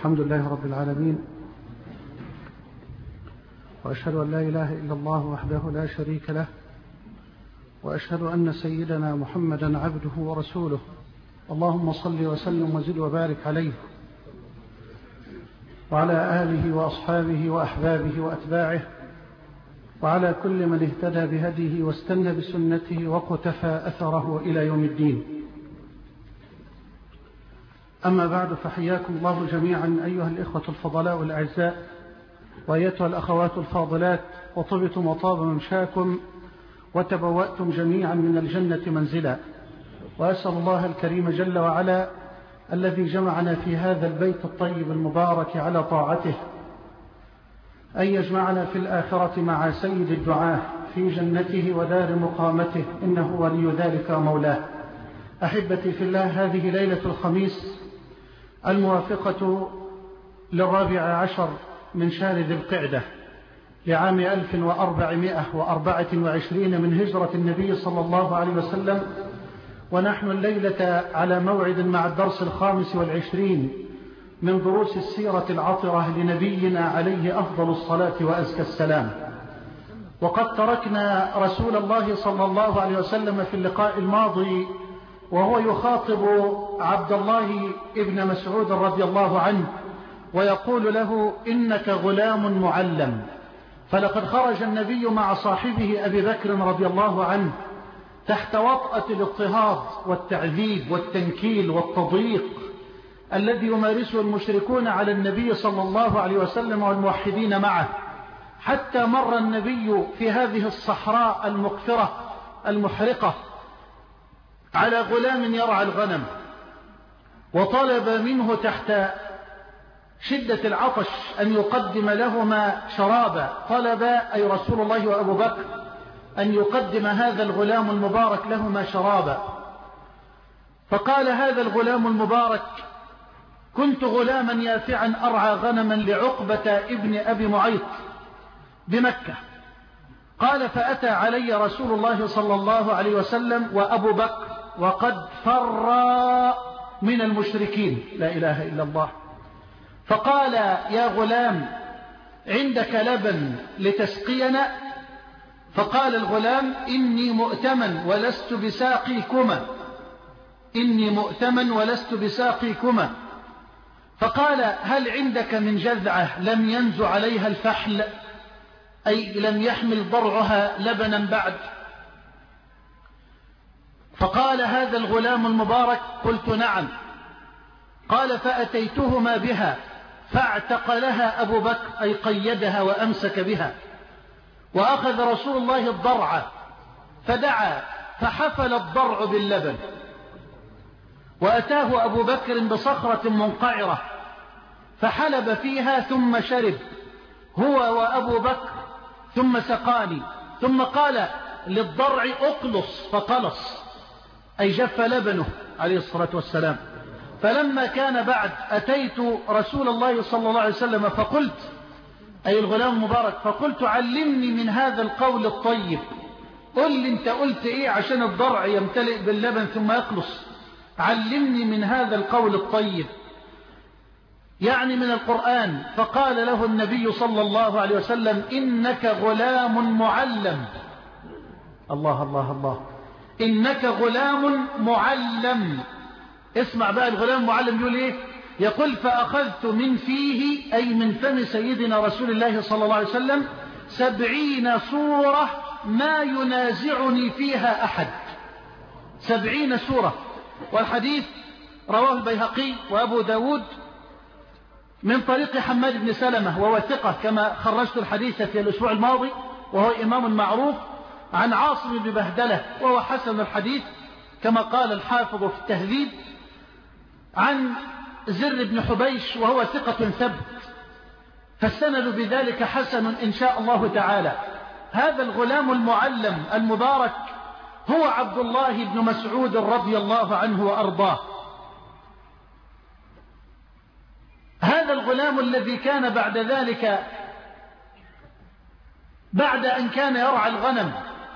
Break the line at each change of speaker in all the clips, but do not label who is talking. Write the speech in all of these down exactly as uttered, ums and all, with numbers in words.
الحمد لله رب العالمين، وأشهد أن لا إله إلا الله وحده لا شريك له، وأشهد أن سيدنا محمدا عبده ورسوله. اللهم صل وسلم وزد وبارك عليه وعلى آله وأصحابه وأحبابه وأتباعه، وعلى كل من اهتدى بهديه واستنى بسنته وقتفى أثره إلى يوم الدين. أما بعد، فحياكم الله جميعا أيها الإخوة الفضلاء والأعزاء، وأيتها الأخوات الفاضلات، وطبتم وطاب ممشاكم وتبوأتم جميعا من الجنة منزلا. وأسأل الله الكريم جل وعلا الذي جمعنا في هذا البيت الطيب المبارك على طاعته أن يجمعنا في الآخرة مع سيد الدعاة في جنته ودار مقامته، إنه ولي ذلك مولاه. أحبتي في الله، هذه ليلة الخميس الموافقة للرابع عشر من شهر ذي القعدة لعام ألف وأربعمائة وأربعة وعشرين من هجرة النبي صلى الله عليه وسلم، ونحن الليلة على موعد مع الدرس الخامس والعشرين من دروس السيرة العطرة لنبينا عليه أفضل الصلاة وأزكى السلام. وقد تركنا رسول الله صلى الله عليه وسلم في اللقاء الماضي وهو يخاطب عبد الله ابن مسعود رضي الله عنه ويقول له: إنك غلام معلم. فلقد خرج النبي مع صاحبه أبي بكر رضي الله عنه تحت وطأة الاضطهاد والتعذيب والتنكيل والتضييق الذي يمارسه المشركون على النبي صلى الله عليه وسلم والموحدين معه، حتى مر النبي في هذه الصحراء المقفرة المحرقة على غلام يرعى الغنم، وطلب منه تحت شدة العطش أن يقدم لهما شرابا. طلب أي رسول الله وأبو بكر أن يقدم هذا الغلام المبارك لهما شرابا. فقال هذا الغلام المبارك: كنت غلاما يافعا أرعى غنما لعقبة ابن أبي معيط بمكة. قال: فأتى علي رسول الله صلى الله عليه وسلم وأبو بكر وقد فر من المشركين، لا إله إلا الله. فقال: يا غلام، عندك لبن لتسقينا؟ فقال الغلام: إني مؤتمن ولست بساقيكما، إني مؤتمن ولست بساقيكما. فقال: هل عندك من جذعة لم ينزع عليها الفحل، أي لم يحمل ضرعها لبنا بعد؟ فقال هذا الغلام المبارك: قلت نعم. قال: فأتيتهما بها فاعتق لها أبو بكر، أي قيدها وأمسك بها، وأخذ رسول الله الضرع فدعا فحفل الضرع باللبن، وأتاه أبو بكر بصخرة منقعرة فحلب فيها ثم شرب هو وأبو بكر ثم سقاني، ثم قال للضرع أقلص فقلص، أي جف لبنه عليه الصلاة والسلام. فلما كان بعد أتيت رسول الله صلى الله عليه وسلم فقلت، أي الغلام المبارك، فقلت: علمني من هذا القول الطيب، قل لي انت قلت ايه عشان الضرع يمتلئ باللبن ثم يقلص، علمني من هذا القول الطيب، يعني من القرآن. فقال له النبي صلى الله عليه وسلم: إنك غلام معلم. الله الله الله، إنك غلام معلم. اسمع بقى، الغلام المعلم يقول ايه؟ يقول: فأخذت من فيه، أي من فم سيدنا رسول الله صلى الله عليه وسلم، سبعين سورة ما ينازعني فيها أحد. سبعين سورة. والحديث رواه البيهقي وأبو داود من طريق حماد بن سلمة وهو ثقة، كما خرجت الحديث في الأسبوع الماضي، وهو إمام معروف، عن عاصم بن بهدلة وهو حسن الحديث كما قال الحافظ في التهذيب، عن زر بن حبيش وهو ثقة ثبت، فالسند بذلك حسن إن شاء الله تعالى. هذا الغلام المعلم المبارك هو عبد الله بن مسعود رضي الله عنه وأرضاه. هذا الغلام الذي كان بعد ذلك، بعد أن كان يرعى الغنم،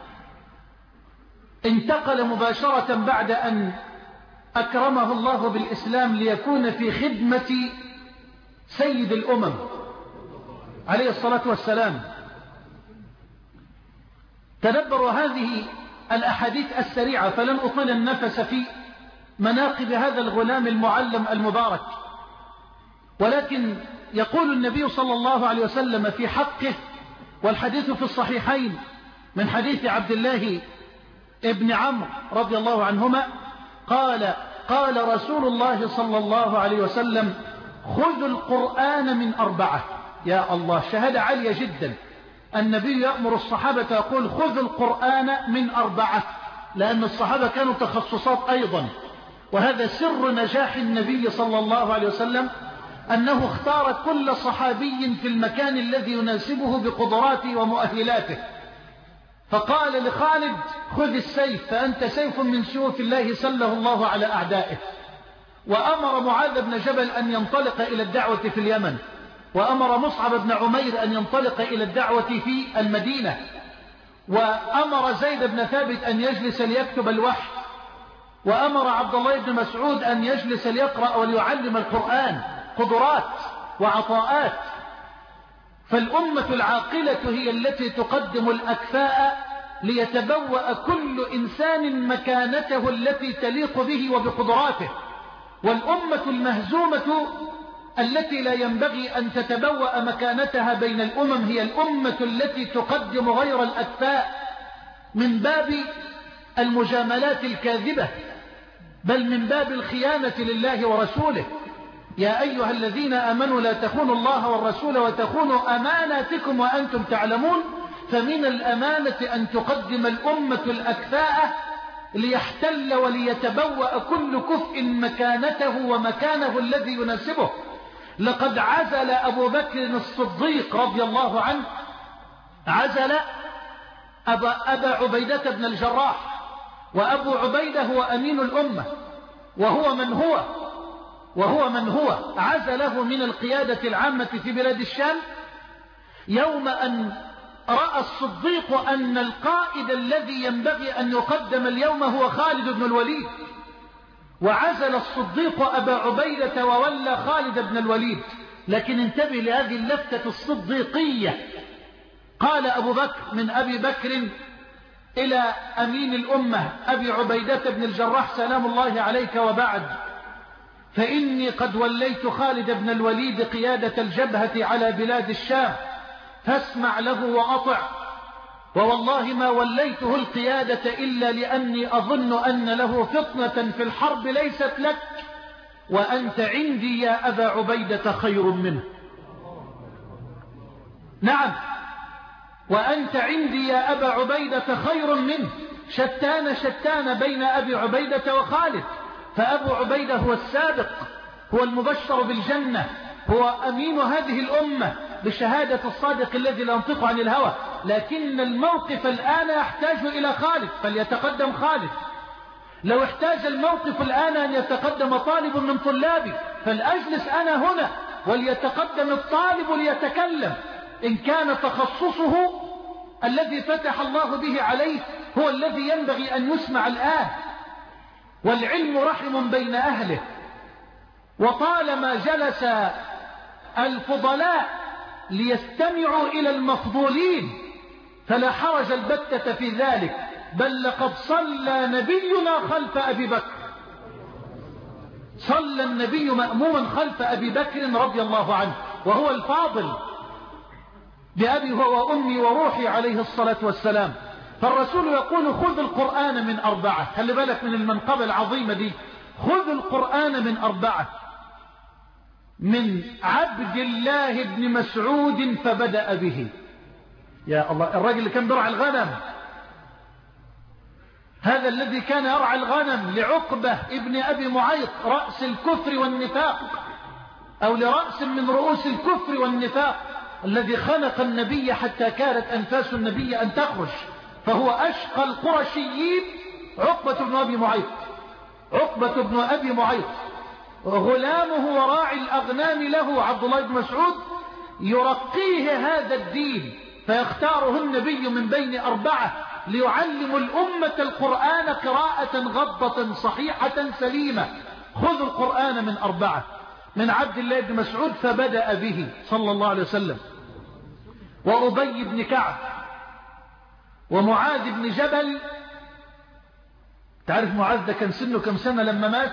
انتقل مباشرة بعد أن أكرمه الله بالإسلام ليكون في خدمة سيد الأمم عليه الصلاة والسلام. تدبروا هذه الأحاديث السريعة فلن أطيل النفس في مناقب هذا الغلام المعلم المبارك، ولكن يقول النبي صلى الله عليه وسلم في حقه، والحديث في الصحيحين من حديث عبد الله ابن عمرو رضي الله عنهما قال قال رسول الله صلى الله عليه وسلم: خذوا القرآن من أربعة. يا الله، شهادة عالية جدا. النبي يأمر الصحابة يقول: خذوا القرآن من أربعة، لأن الصحابة كانوا تخصصات أيضا، وهذا سر نجاح النبي صلى الله عليه وسلم، أنه اختار كل صحابي في المكان الذي يناسبه بقدراته ومؤهلاته. فقال لخالد: خذ السيف فأنت سيف من سيوف الله سله الله على أعدائه. وأمر معاذ بن جبل أن ينطلق إلى الدعوة في اليمن، وأمر مصعب بن عمير أن ينطلق إلى الدعوة في المدينة، وأمر زيد بن ثابت أن يجلس ليكتب الوحي، وأمر عبد الله بن مسعود أن يجلس ليقرأ وليعلم القرآن. قدرات وعطاءات. فالأمة العاقلة هي التي تقدم الأكفاء ليتبوأ كل إنسان مكانته التي تليق به وبقدراته. والأمة المهزومة التي لا ينبغي أن تتبوأ مكانتها بين الأمم هي الأمة التي تقدم غير الأكفاء من باب المجاملات الكاذبة، بل من باب الخيانة لله ورسوله. يا أيها الذين آمنوا لا تخونوا الله والرسول وتخونوا أماناتكم وأنتم تعلمون. فمن الأمانة أن تقدم الأمة الأكفاء ليحتل وليتبوأ كل كفء مكانته ومكانه الذي يناسبه. لقد عزل أبو بكر الصديق رضي الله عنه عزل أبا, أبا عبيدة بن الجراح، وأبو عبيدة هو أمين الأمة، وهو من هو وهو من هو عزله من القيادة العامة في بلاد الشام يوم أن رأى الصديق أن القائد الذي ينبغي أن يقدم اليوم هو خالد بن الوليد، وعزل الصديق أبا عبيدة وولى خالد بن الوليد. لكن انتبه لهذه اللفتة الصديقية. قال أبو بكر من أبي بكر إلى أمين الأمة أبي عبيدة بن الجراح: سلام الله عليك، وبعد، فإني قد وليت خالد بن الوليد قيادة الجبهة على بلاد الشام، فاسمع له وأطع، ووالله ما وليته القيادة إلا لأني أظن أن له فطنة في الحرب ليست لك، وأنت عندي يا أبا عبيدة خير منه. نعم، وأنت عندي يا أبا عبيدة خير منه. شتان شتان بين أبي عبيدة وخالد. فأبو عبيدة هو السابق، هو المبشر بالجنة، هو أمين هذه الأمة بشهادة الصادق الذي لا ينطق عن الهوى. لكن الموقف الآن يحتاج إلى خالد، فليتقدم خالد. لو احتاج الموقف الآن أن يتقدم طالب من طلابي، فلأجلس أنا هنا وليتقدم الطالب ليتكلم إن كان تخصصه الذي فتح الله به عليه هو الذي ينبغي أن يسمع الآن. والعلم رحم بين أهله، وطالما جلس الفضلاء ليستمعوا إلى المفضولين فلا حرج البتة في ذلك، بل لقد صلى نبينا خلف أبي بكر، صلى النبي مأموما خلف أبي بكر رضي الله عنه، وهو الفاضل بأبي هو وأمي وروحي عليه الصلاة والسلام. فالرسول يقول: خذ القرآن من أربعة. خلي بالك من المنقبة العظيمة دي. خذ القرآن من أربعة: من عبد الله بن مسعود فبدأ به. يا الله، الرجل اللي كان بيرعى الغنم، هذا الذي كان يرعى الغنم لعقبة ابن أبي معيط رأس الكفر والنفاق، أو لرأس من رؤوس الكفر والنفاق، الذي خنق النبي حتى كانت أنفاس النبي أن تخرج، فهو أشقى القرشيين عقبة بن أبي معيط. عقبة بن أبي معيط غلامه وراعي الأغنام له عبد الله بن مسعود يرقيه هذا الدين، فيختاره النبي من بين أربعة ليعلم الأمة القرآن قراءة غضة صحيحة سليمة. خذوا القرآن من أربعة: من عبد الله بن مسعود فبدأ به صلى الله عليه وسلم، وأبي بن كعب، ومعاذ بن جبل. تعرف معاذ ده كان سنه كم سنة لما مات؟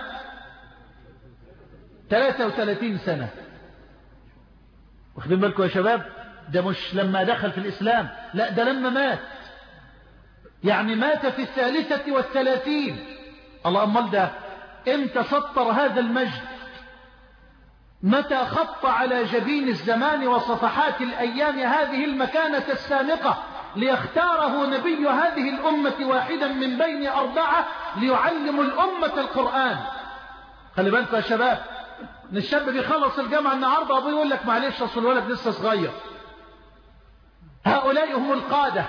ثلاثة وثلاثين سنة. واخدين بالكم يا شباب؟ ده مش لما دخل في الإسلام، لا ده لما مات، يعني مات في الثالثة والثلاثين. الله، أمال ده امتى سطر هذا المجد؟ متى خط على جبين الزمان وصفحات الأيام هذه المكانة السامقة ليختاره نبي هذه الأمة واحدا من بين أربعة ليعلم الأمة القرآن. خلي بالكم يا شباب، ان الشاب بيخلص الجامعة النهارده ابوه يقول لك معلش اصل الولد لسه صغير. هؤلاء هم القادة.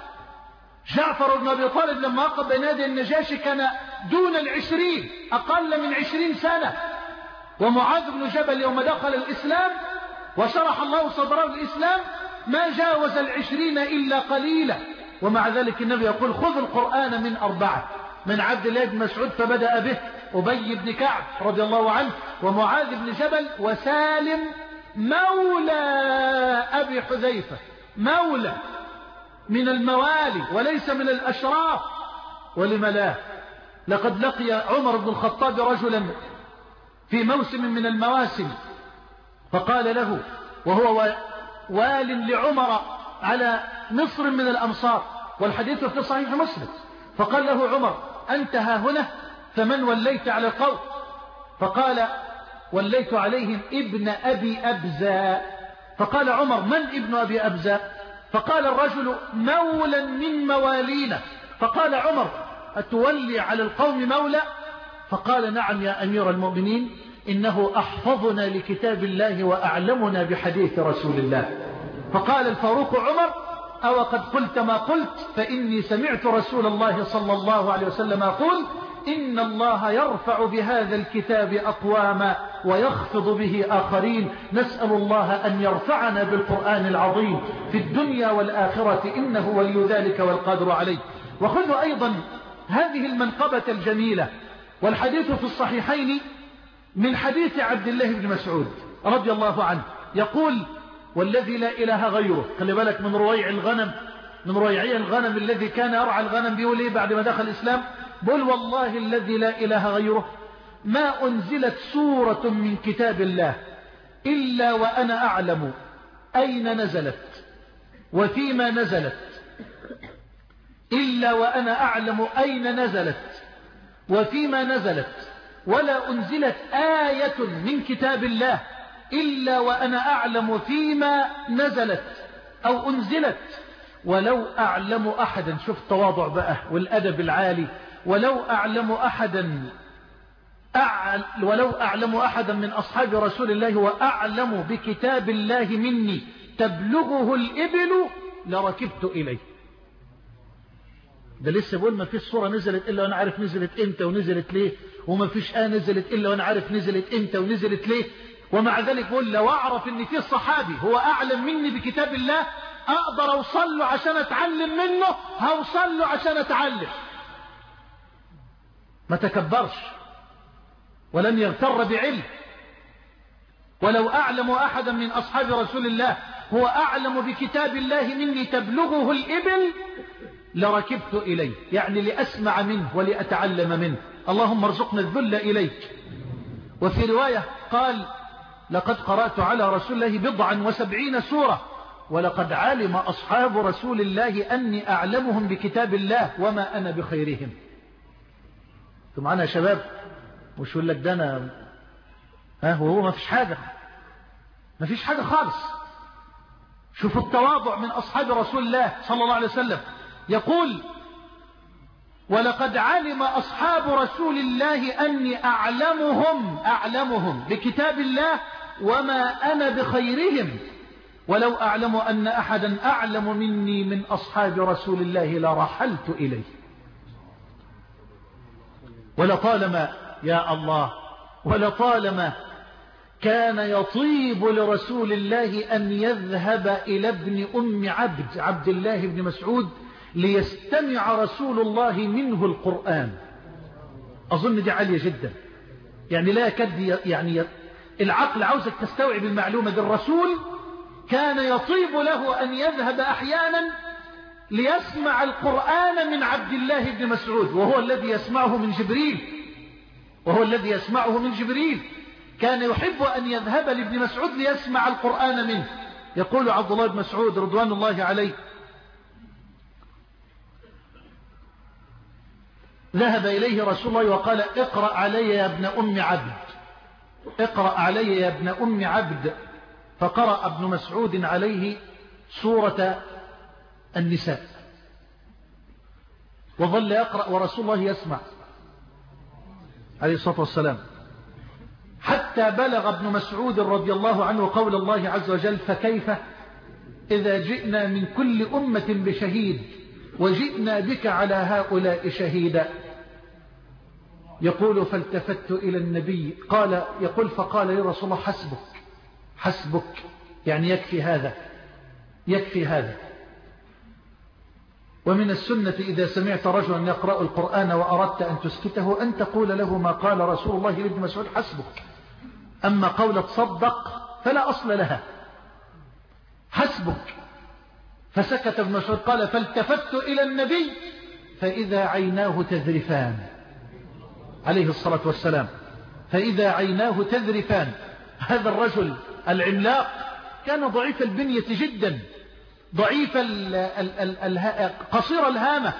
جعفر بن ابي طالب لما وقف بين يدي النجاشي كان دون العشرين، اقل من عشرين سنة. ومعاذ بن جبل يوم دخل الاسلام وشرح الله صدره الاسلام ما جاوز العشرين الا قليلا، ومع ذلك النبي يقول خذ القرآن من اربعة: من عبد الله بن مسعود فبدأ به، أبي بن كعب رضي الله عنه، ومعاذ بن جبل، وسالم مولى أبي حذيفة، مولى من الموالي وليس من الأشراف. ولم لا؟ لقد لقي عمر بن الخطاب رجلا في موسم من المواسم فقال له، وهو وال لعمر على مصر من الأمصار، والحديث في صحيح مسلم، فقال له عمر: أنت ها هنا؟ فمن وليت على القوم؟ فقال: وليت عليهم ابن أبي أبزة. فقال عمر: من ابن أبي أبزة؟ فقال الرجل: مولا من موالينا. فقال عمر: أتولي على القوم مولى؟ فقال: نعم يا أمير المؤمنين، إنه أحفظنا لكتاب الله وأعلمنا بحديث رسول الله. فقال الفاروق عمر: أو قد قلت ما قلت، فإني سمعت رسول الله صلى الله عليه وسلم يقول: إن الله يرفع بهذا الكتاب أقواما ويخفض به آخرين. نسأل الله أن يرفعنا بالقرآن العظيم في الدنيا والآخرة، إنه ولي ذلك والقادر عليه. وخذوا أيضا هذه المنقبة الجميلة، والحديث في الصحيحين من حديث عبد الله بن مسعود رضي الله عنه يقول: والذي لا إله غيره. خلي بالك من رويع الغنم، من رويعي الغنم الذي كان يرعى الغنم، بيقول إيه بعد ما دخل الإسلام؟ بقول: والله الذي لا إله غيره ما أنزلت سورة من كتاب الله إلا وأنا أعلم أين نزلت وفيما نزلت، إلا وأنا أعلم أين نزلت وفيما نزلت، ولا أنزلت آية من كتاب الله إلا وأنا أعلم فيما نزلت أو أنزلت، ولو أعلم أحدا. شوف التواضع بقى والأدب العالي. ولو أعلم أحدا أعل ولو أعلم أحدا من أصحاب رسول الله وأعلم بكتاب الله مني تبلغه الإبل لركبت إليه. ده لسه بقول ما فيش صورة نزلت إلا وأنا عارف نزلت إمتى ونزلت ليه، وما فيش آية نزلت إلا وأنا عارف نزلت إمتى ونزلت ليه. ومع ذلك بقول: لو أعرف إن في صحابي هو أعلم مني بكتاب الله أقدر أوصل له عشان أتعلم منه، هوصل له عشان أتعلم. ما تكبرش ولم يغتر بعلم. ولو أعلم أحدا من أصحاب رسول الله هو أعلم بكتاب الله مني تبلغه الإبل لركبت إليه، يعني لأسمع منه ولأتعلم منه. اللهم ارزقنا الذل إليك. وفي رواية قال: لقد قرأت على رسول الله بضعا وسبعين سورة، ولقد علم أصحاب رسول الله أني أعلمهم بكتاب الله وما أنا بخيرهم. انتوا معانا يا شباب؟ مش يقول لك ده أنا ها وهو ما فيش حاجة، ما فيش حاجة خالص. شوفوا التواضع من أصحاب رسول الله صلى الله عليه وسلم. يقول: ولقد علم أصحاب رسول الله أني أعلمهم أعلمهم بكتاب الله وما أنا بخيرهم، ولو أعلم أن أحدا أعلم مني من أصحاب رسول الله لرحلت إليه. ولطالما يا الله ولطالما كان يطيب لرسول الله أن يذهب إلى ابن أم عبد عبد الله بن مسعود ليستمع رسول الله منه القرآن. أظن دي عالية جدا، يعني لا يكاد يعني
العقل عاوزك تستوعب المعلومة دي. الرسول كان يطيب له أن يذهب أحيانا ليسمع القرآن من عبد الله بن مسعود، وهو الذي يسمعه من جبريل وهو الذي يسمعه من جبريل كان يحب أن يذهب لابن مسعود ليسمع القرآن منه. يقول عبد الله بن مسعود رضوان الله عليه: ذهب إليه رسول الله وقال: اقرأ علي يا ابن أم عبد، اقرأ علي يا ابن أم عبد. فقرأ ابن مسعود عليه سورة النساء، وظل يقرأ ورسول الله يسمع عليه الصلاة والسلام، حتى بلغ ابن مسعود رضي الله عنه قول الله عز وجل: فكيف إذا جئنا من كل أمة بشهيد وجئنا بك على هؤلاء شهيدا. يقول: فالتفت إلى النبي قال يقول فقال لي رسول الله: حسبك حسبك، يعني يكفي هذا يكفي هذا. ومن السنة إذا سمعت رجلا يقرأ القرآن وأردت أن تسكته أن تقول له ما قال رسول الله لابن مسعود: حسبك. أما قولة تصدق فلا أصل لها، حسبك. فسكت ابن مسعود قال: فالتفت إلى النبي فإذا عيناه تذرفان عليه الصلاة والسلام، فإذا عيناه تذرفان. هذا الرجل العملاق كان ضعيف البنية جدا، ضعيف ال ال ال قصير الهامة،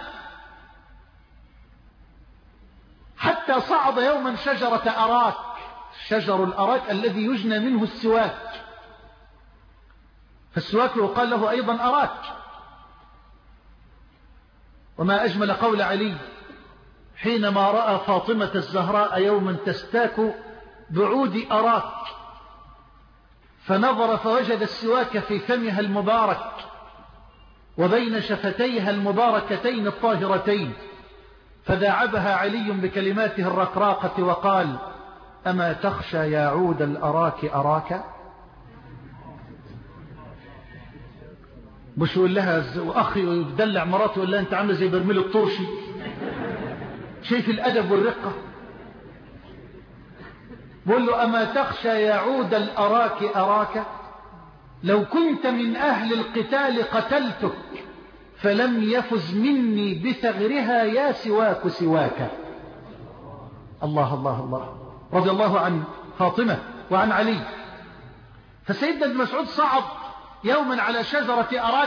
حتى صعد يوما شجرة أراك، شجر الأراك الذي يجنى منه السواك، فالسواك يقال له أيضا أراك. وما أجمل قول علي حينما رأى فاطمة الزهراء يوما تستاك بعود أراك، فنظر فوجد السواك في فمها المبارك وبين شفتيها المباركتين الطاهرتين، فداعبها علي بكلماته الرقراقة وقال: أما تخشى يا عود الأراك أراك؟ مش يقول لها وأخي يدلع مراته يقول لها أنت عامله زي برميل الطرشي؟ شايف الأدب والرقة؟ بقول له: أما تخشى يا عود الأراك أراك؟ لو كنت من أهل القتال قتلتك، فلم يفز مني بثغرها يا سواك سواك. الله الله الله، رضي الله عن فاطمة وعن علي. فسيدنا ابن مسعود صعد يوما على شجرة أراك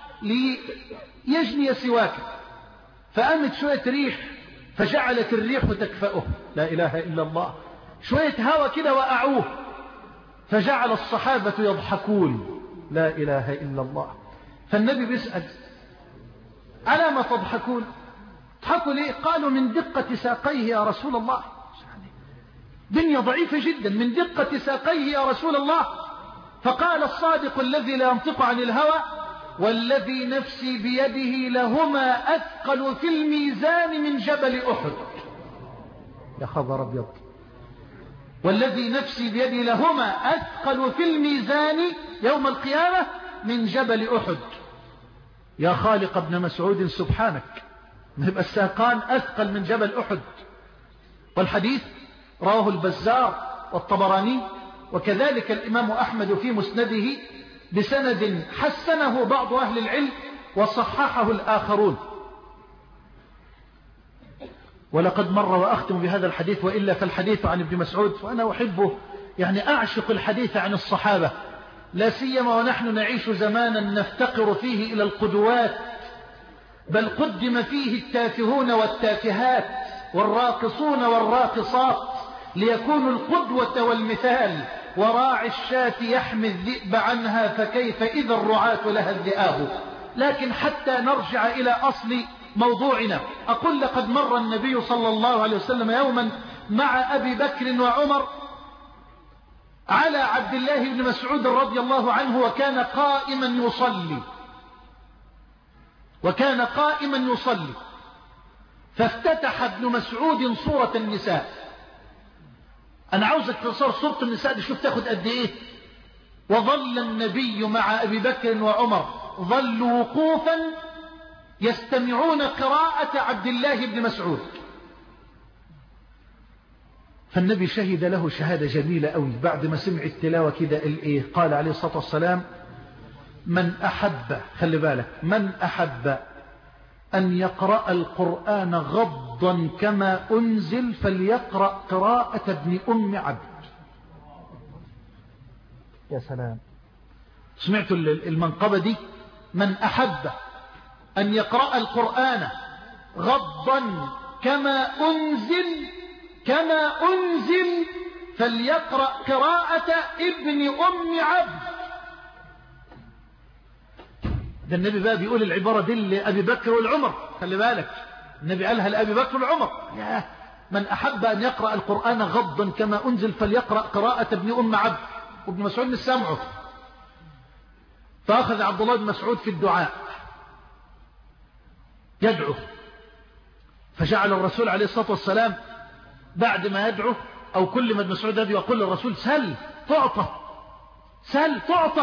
ليجني سواك، فقامت شوية ريح فجعلت الريح تكفأه، لا إله إلا الله، شوية هوا كده وقعوه، فجعل الصحابة يضحكون، لا إله إلا الله. فالنبي بيسأل: على ما تضحكون؟ تضحكوا ليه؟ قالوا: من دقة ساقيه يا رسول الله، دنيا ضعيفة جدا، من دقة ساقيه يا رسول الله. فقال الصادق الذي لا ينطق عن الهوى: والذي نفسي بيده لهما أثقل في الميزان من جبل أحد. يا خبر أبيض، والذي نفسي بيده لهما أثقل في الميزان يوم القيامة من جبل أحد. يا خالق ابن مسعود سبحانك، يبقى الساقان أثقل من جبل أحد. والحديث رواه البزار والطبراني وكذلك الإمام أحمد في مسنده بسند حسنه بعض أهل العلم وصححه الآخرون. ولقد مر وأختم بهذا الحديث، وإلا فالحديث عن ابن مسعود وأنا أحبه، يعني أعشق الحديث عن الصحابة، لا سيما ونحن نعيش زمانا نفتقر فيه إلى القدوات، بل قدم فيه التافهون والتافهات والراقصون والراقصات ليكونوا القدوة والمثال. وراعي الشاة يحمي الذئب عنها، فكيف إذا الرعاة لها الذئاب. لكن حتى نرجع إلى أصل موضوعنا، أقول: لقد مر النبي صلى الله عليه وسلم يوما مع أبي بكر وعمر على عبد الله بن مسعود رضي الله عنه، وكان قائما يصلي وكان قائما يصلي فافتتح ابن مسعود سورة النساء. أنا عاوزك تصور سورة النساء دي، شوف تاخد قد إيه. وظل النبي مع أبي بكر وعمر ظلوا وقوفا يستمعون قراءة عبد الله بن مسعود. فالنبي شهد له شهادة جميلة قوي بعد ما سمع التلاوة كده الإيه قال عليه الصلاة والسلام من أحب خلي بالك من أحب أن يقرأ القرآن غضا كما أنزل فليقرأ قراءة ابن أم عبد. يا سلام، سمعتوا المنقبة دي؟ من أحب أن يقرأ القرآن غضا كما أنزل كما أنزل فليقرأ قراءة ابن أم عبد. ده النبي بقى بيقول العبارة دي لأبي بكر والعمر، خلي بالك النبي قالها لأبي بكر والعمر، لا من أحب أن يقرأ القرآن غضا كما أنزل فليقرأ قراءة ابن أم عبد. وابن مسعود مش سامعه، فأخذ عبد الله بن مسعود في الدعاء يدعو، فجعل الرسول عليه الصلاة والسلام بعد ما يدعو أو كل ما ابن مسعود يدعو يقول للرسول سل تعطى سل تعطى.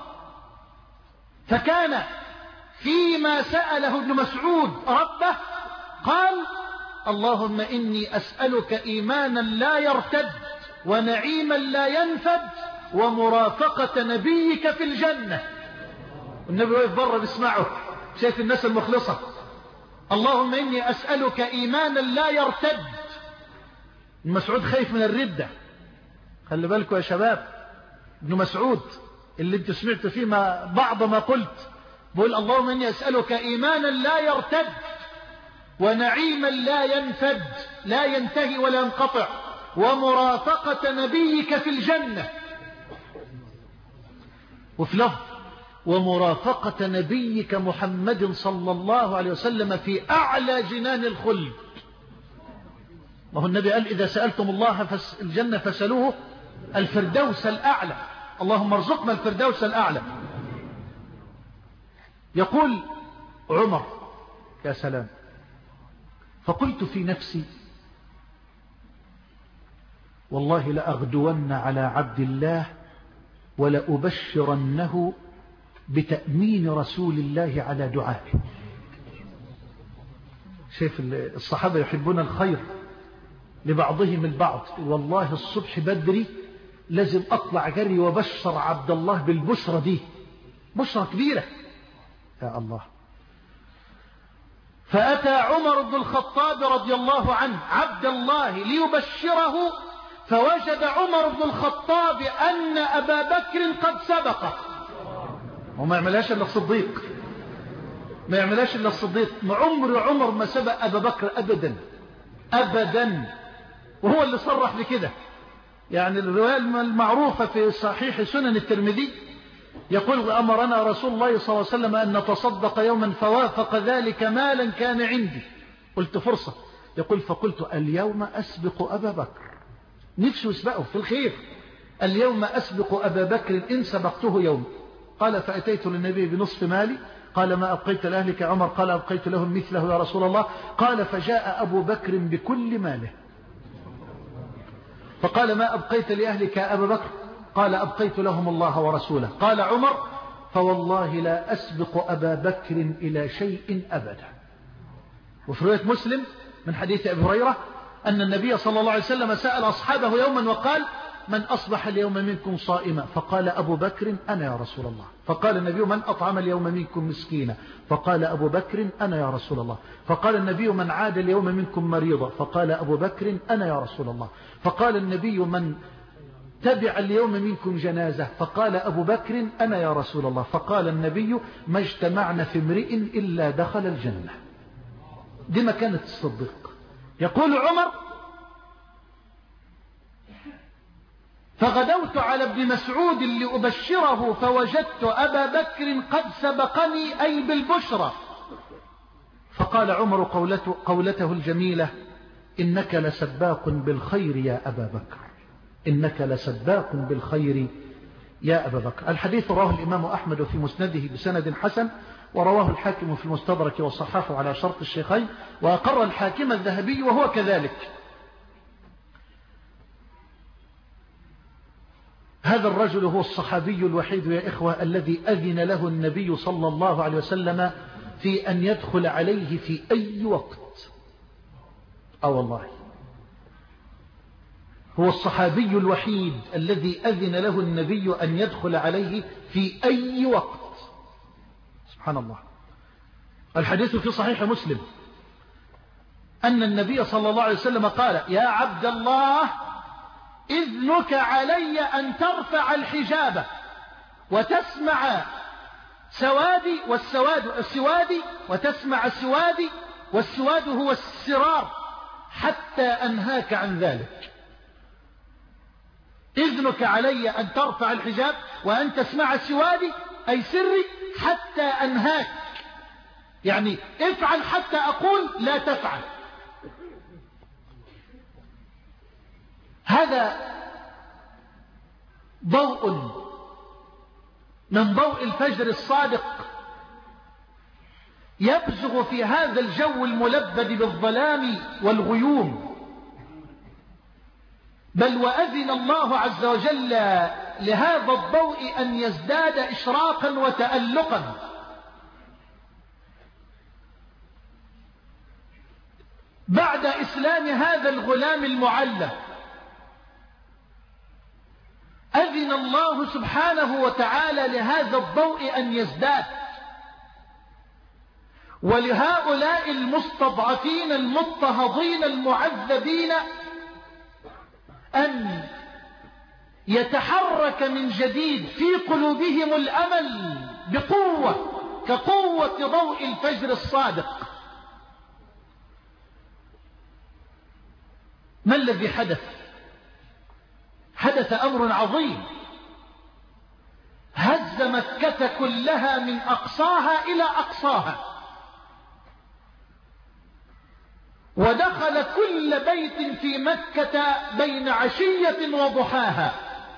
فكان فيما سأله ابن مسعود ربه قال اللهم إني أسألك إيمانا لا يرتد ونعيما لا ينفد ومرافقة نبيك في الجنة. النبي واقف بره بيسمعه، شايف الناس المخلصة. اللهم إني أسألك إيمانا لا يرتد. ابن مسعود خايف من الردة، خلي بالكم يا شباب. ابن مسعود اللي انت سمعت فيه ما بعض ما قلت بقول اللهم إني أسألك إيمانا لا يرتد ونعيما لا ينفد لا ينتهي ولا ينقطع ومرافقة نبيك في الجنة. وفي لفظ ومرافقة نبيك محمد صلى الله عليه وسلم في أعلى جنان الخلد. ما هو النبي قال إذا سألتم الله فس الجنة فسألوه الفردوس الأعلى، اللهم ارزقنا الفردوس الأعلى. يقول عمر يا سلام فقلت في نفسي والله لأغدون على عبد الله ولأبشرنه بتأمين رسول الله على دعائه. شايف الصحابة يحبون الخير لبعضهم البعض. والله الصبح بدري لازم أطلع جري وبشر عبد الله بالبشرة دي، بشرة كبيرة يا الله. فأتى عمر بن الخطاب رضي الله عنه عبد الله ليبشره، فوجد عمر بن الخطاب أن أبا بكر قد سبقه. وما يعملهاش إلا الصديق، ما يعملهاش إلا الصديق. ما عمر عمر ما سبق أبا بكر أبدا أبدا، وهو اللي صرح بكده. يعني الرواية المعروفة في صحيح سنن الترمذي يقول أمرنا رسول الله صلى الله عليه وسلم أن نتصدق يوما فوافق ذلك مالا كان عندي، قلت فرصة. يقول فقلت اليوم أسبق أبا بكر، نفسه يسبقه في الخير. اليوم أسبق أبا بكر إن سبقته يوم. قال فأتيت للنبي بنصف مالي، قال ما أبقيت لأهلك عمر؟ قال أبقيت لهم مثله يا رسول الله. قال فجاء أبو بكر بكل ماله، فقال ما أبقيت لأهلك يا أبا بكر؟ قال أبقيت لهم الله ورسوله. قال عمر فوالله لا أسبق أبا بكر إلى شيء أبدا. وفي رواية مسلم من حديث أبي هريرة أن النبي صلى الله عليه وسلم سأل أصحابه يوما وقال من أصبح اليوم منكم صائما؟ فقال أبو بكر أنا يا رسول الله. فقال النبي من أطعم اليوم منكم مسكينا؟ فقال أبو بكر أنا يا رسول الله. فقال النبي من عاد اليوم منكم مريضا؟ فقال أبو بكر أنا يا رسول الله. فقال النبي من تبع اليوم منكم جنازة؟ فقال أبو بكر أنا يا رسول الله. فقال النبي ما اجتمعنا في امرئ إلا دخل الجنة. دي مكانة الصديق. يقول عمر فغدوت على ابن مسعود لأبشره فوجدت أبا بكر قد سبقني أي بالبشرى. فقال عمر قولته, قولته الجميلة إنك لسباق بالخير يا أبا بكر، إنك لسباق بالخير يا أبا بكر. الحديث رواه الإمام أحمد في مسنده بسند حسن، ورواه الحاكم في المستدرك والصحاح على شرط الشيخين، وأقر الحاكم الذهبي وهو كذلك. هذا الرجل هو الصحابي الوحيد يا إخوة الذي أذن له النبي صلى الله عليه وسلم في أن يدخل عليه في أي وقت. أو والله هو الصحابي الوحيد الذي أذن له النبي أن يدخل عليه في أي وقت. سبحان الله. الحديث في صحيح مسلم أن النبي صلى الله عليه وسلم قال: يا عبد الله إذنك علي أن ترفع الحجاب وتسمع سوادي والسواد السوادي وتسمع سوادي والسواد هو السرار حتى أنهاك عن ذلك. إذنك علي أن ترفع الحجاب وأن تسمع سوادي أي سري حتى أنهاك، يعني افعل حتى أقول لا تفعل. هذا ضوء من ضوء الفجر الصادق يبزغ في هذا الجو الملبد بالظلام والغيوم. بل وأذن الله عز وجل لهذا الضوء أن يزداد إشراقا وتألقا. بعد إسلام هذا الغلام المعلم أذن الله سبحانه وتعالى لهذا الضوء أن يزداد، ولهؤلاء المستضعفين المضطهدين المعذبين أن يتحرك من جديد في قلوبهم الأمل بقوة كقوة ضوء الفجر الصادق. ما الذي حدث؟ حدث أمر عظيم هز مكة كلها من أقصاها إلى أقصاها، ودخل كل بيت في مكة بين عشية وضحاها.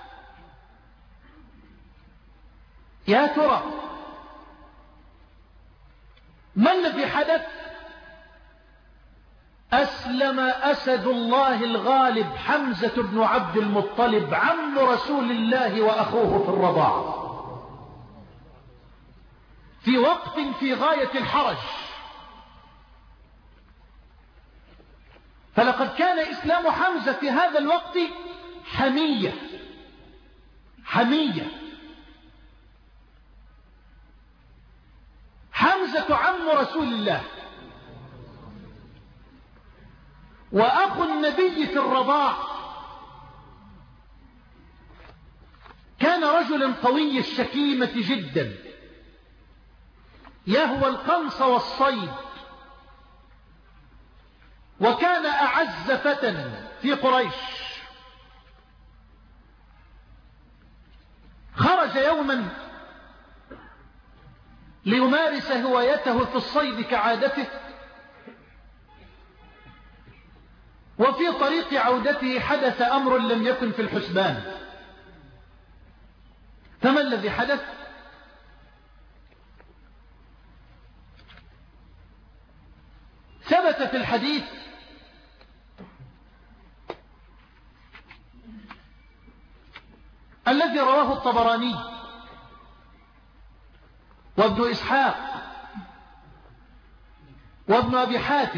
يا ترى ما الذي حدث؟ أسلم أسد الله الغالب حمزة بن عبد المطلب عم رسول الله وأخوه في الرضاعة في وقت في غاية الحرج. فلقد كان إسلام حمزة في هذا الوقت حمية حمية. حمزة عم رسول الله وأخو النبي في الرضاع، كان رجلا قوي الشكيمة جدا يهوى القنص والصيد، وكان أعز فتى في قريش. خرج يوما ليمارس هوايته في الصيد كعادته، وفي طريق عودته حدث أمر لم يكن في الحسبان. فما الذي حدث؟ ثبت في الحديث الذي رواه الطبراني وابن إسحاق وابن أبي حاتم،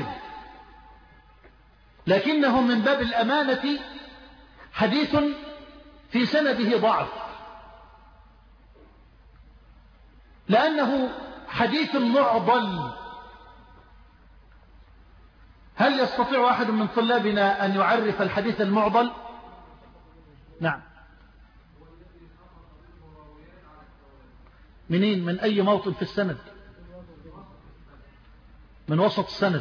لكنه من باب الأمانة حديث في سنده ضعف، لأنه حديث معضل. هل يستطيع أحد من طلابنا أن يعرف الحديث المعضل؟ نعم. منين؟ من أي موطن في السند؟ من وسط السند.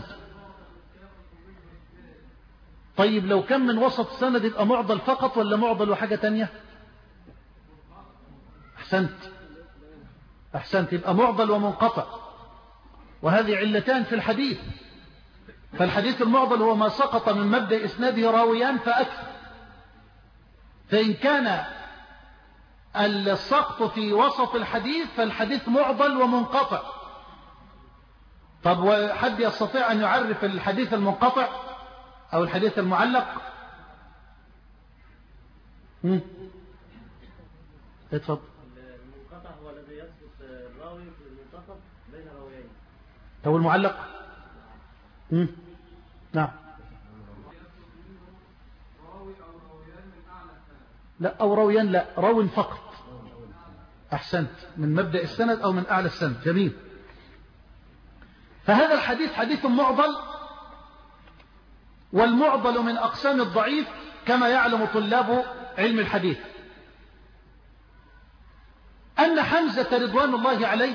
طيب لو كان من وسط السند يبقى معضل فقط ولا معضل وحاجة تانية؟ أحسنت أحسنت يبقى معضل ومنقطع، وهذه علتان في الحديث. فالحديث المعضل هو ما سقط من مبدأ إسناده راويان فأكثر، فإن كان السقط في وسط الحديث فالحديث معضل ومنقطع. طب وحد يستطيع أن يعرف الحديث المنقطع أو الحديث المعلق؟ هم؟ اتفضل.
المنقطع هو الذي يسقط الراوي في المنتصف بين راويين.
طب المعلق؟ هم؟ نعم. لا، أو رويان، لا، رو فقط. أحسنت، من مبدأ السند أو من أعلى السند. جميل. فهذا الحديث حديث معضل، والمعضل من أقسام الضعيف كما يعلم طلاب علم الحديث. أن حمزة رضوان الله عليه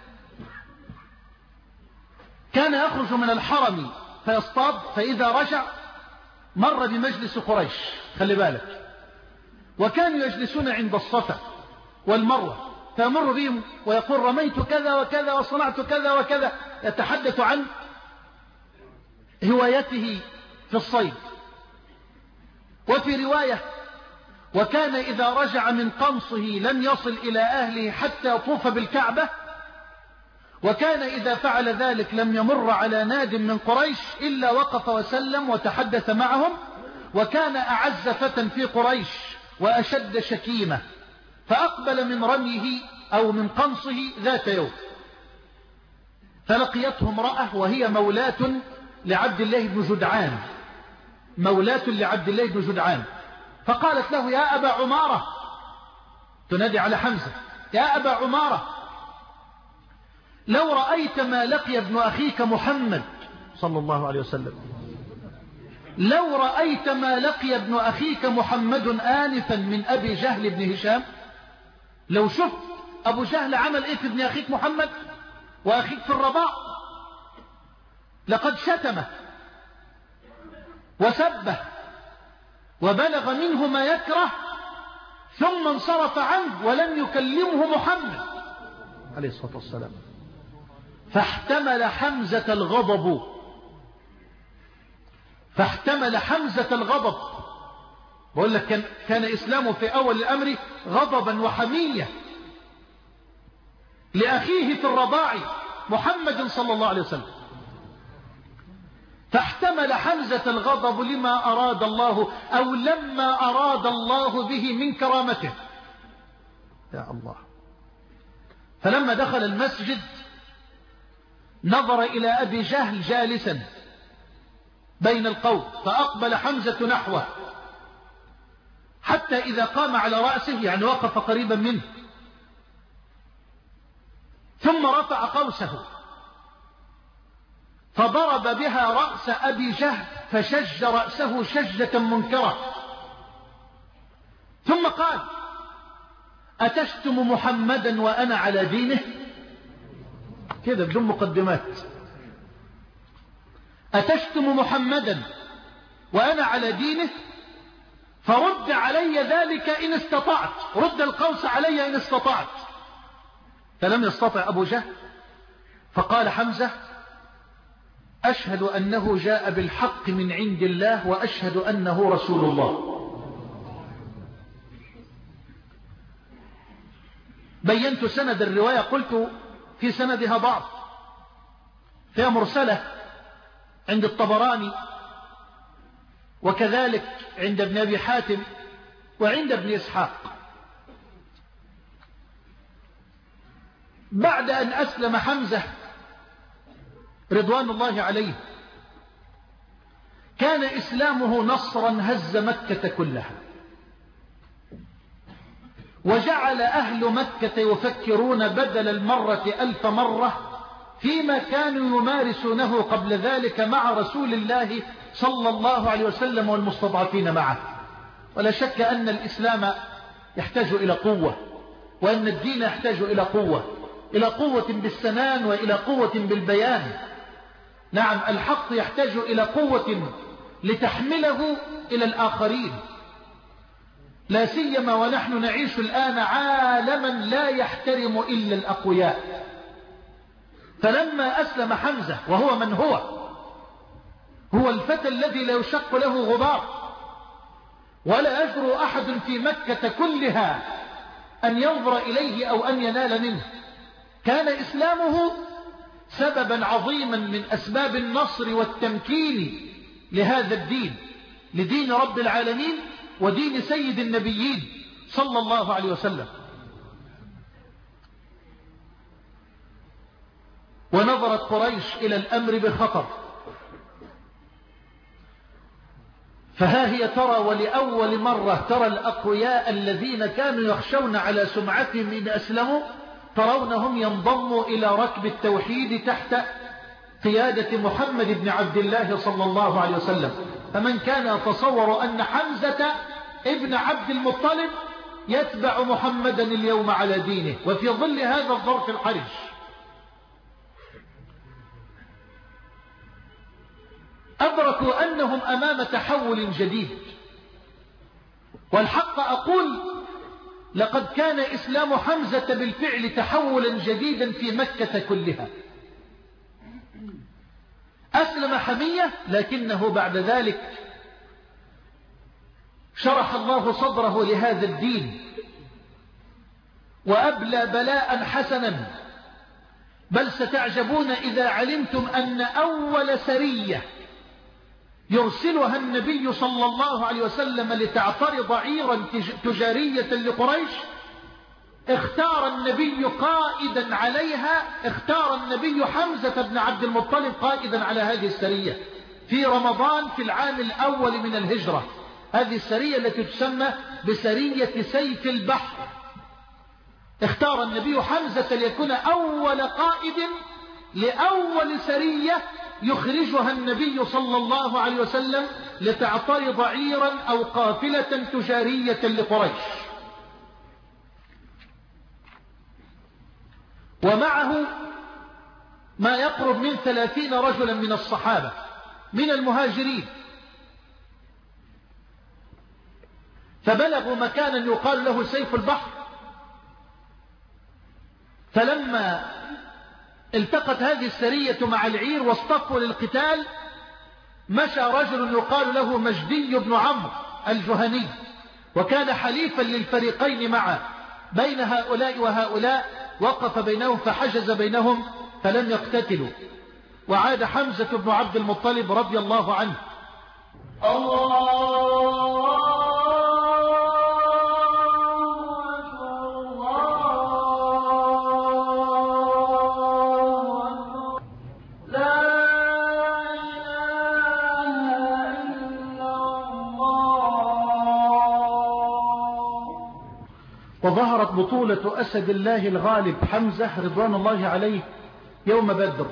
كان يخرج من الحرم فيصطاد، فإذا رجع مر بمجلس قريش، خلي بالك، وكانوا يجلسون عند الصفا والمروة، فيمر بهم ويقول رميت كذا وكذا وصنعت كذا وكذا، يتحدث عن هوايته في الصيد. وفي رواية وكان إذا رجع من قنصه لم يصل إلى أهله حتى يطوف بالكعبة، وكان إذا فعل ذلك لم يمر على ناد من قريش إلا وقف وسلم وتحدث معهم، وكان أعز فتى في قريش وأشد شكيمة، فأقبل من رميه أو من قنصه ذات يوم، فلقيته امرأة وهي مولاة لعبد الله بن جدعان، مولاة لعبد الله بن جدعان، فقالت له يا أبا عمارة، تنادي على حمزة، يا أبا عمارة لو رأيت ما لقي ابن أخيك محمد صلى الله عليه وسلم، لو رأيت ما لقي ابن أخيك محمد آنفا من أبي جهل بن هشام، لو شفت أبو جهل عمل إيه في ابن أخيك محمد وأخيك في الرضاع، لقد شتمه وسبه وبلغ منه ما يكره، ثم انصرف عنه ولم يكلمه محمد عليه الصلاة والسلام. فاحتمل حمزة الغضب فاحتمل حمزة الغضب بقول لك كان, كان إسلامه في أول الأمر غضبا وحمية لأخيه في الرضاع محمد صلى الله عليه وسلم. فاحتمل حمزة الغضب لما أراد الله أو لما أراد الله به من كرامته. يا الله. فلما دخل المسجد نظر إلى أبي جهل جالسا بين القوم، فأقبل حمزة نحوه حتى إذا قام على رأسه، يعني وقف قريبا منه، ثم رفع قوسه فضرب بها رأس أبي جهل فشج رأسه شجة منكرة، ثم قال أتشتم محمدا وأنا على دينه؟ كده بدون مقدمات، أتشتم محمدا وأنا على دينه؟ فرد علي ذلك إن استطعت، رد القوس علي إن استطعت. فلم يستطع أبو جهل، فقال حمزة أشهد أنه جاء بالحق من عند الله وأشهد أنه رسول الله. بينت سند الرواية، قلت في سندها ضعف، فيها مرسلة عند الطبراني، وكذلك عند ابن أبي حاتم وعند ابن إسحاق. بعد أن أسلم حمزة رضوان الله عليه كان إسلامه نصرا هز مكة كلها، وجعل أهل مكة يفكرون بدل المرة ألف مرة فيما كانوا يمارسونه قبل ذلك مع رسول الله صلى الله عليه وسلم والمستضعفين معه. ولا شك أن الإسلام يحتاج إلى قوة، وأن الدين يحتاج إلى قوة، إلى قوة بالسنان وإلى قوة بالبيان. نعم، الحق يحتاج إلى قوة لتحمله إلى الآخرين، لا سيما ونحن نعيش الآن عالما لا يحترم إلا الأقوياء. فلما أسلم حمزة وهو من هو هو الفتى الذي لا يشق له غبار، ولا يجرؤ أحد في مكة كلها أن ينظر إليه أو أن ينال منه، كان إسلامه سببا عظيما من أسباب النصر والتمكين لهذا الدين، لدين رب العالمين ودين سيد النبيين صلى الله عليه وسلم. ونظرت قريش إلى الأمر بخطر، فها هي ترى ولأول مرة ترى الأقوياء الذين كانوا يخشون على سمعتهم إن أسلموا ترونهم ينضموا إلى ركب التوحيد تحت قيادة محمد بن عبد الله صلى الله عليه وسلم. فمن كان يتصور أن حمزة ابن عبد المطلب يتبع محمدا اليوم على دينه وفي ظل هذا الظرف الحرج، أدركوا أنهم أمام تحول جديد. والحق أقول لقد كان إسلام حمزة بالفعل تحولا جديدا في مكة كلها. أسلم حمية، لكنه بعد ذلك شرح الله صدره لهذا الدين وأبلى بلاء حسنا. بل ستعجبون إذا علمتم أن أول سرية يرسلها النبي صلى الله عليه وسلم لتعترض عيرا تجارية لقريش اختار النبي قائدا عليها، اختار النبي حمزة بن عبد المطلب قائدا على هذه السرية في رمضان في العام الأول من الهجرة. هذه السرية التي تسمى بسرية سيف البحر، اختار النبي حمزة ليكون أول قائد لأول سرية يخرجها النبي صلى الله عليه وسلم لتعترض عيرا أو قافلة تجارية لقريش. ومعه ما يقرب من ثلاثين رجلا من الصحابة من المهاجرين، فبلغوا مكانا يقال له سيف البحر. فلما التقت هذه السرية مع العير واصطفوا للقتال مشى رجل يقال له مجدي بن عمرو الجهني، وكان حليفا للفريقين معا بين هؤلاء وهؤلاء، وقف بينهم فحجز بينهم فلم يقتتلوا. وعاد حمزة بن عبد المطلب رضي الله عنه. الله وظهرت بطولة أسد الله الغالب حمزة رضوان الله عليه يوم بدر.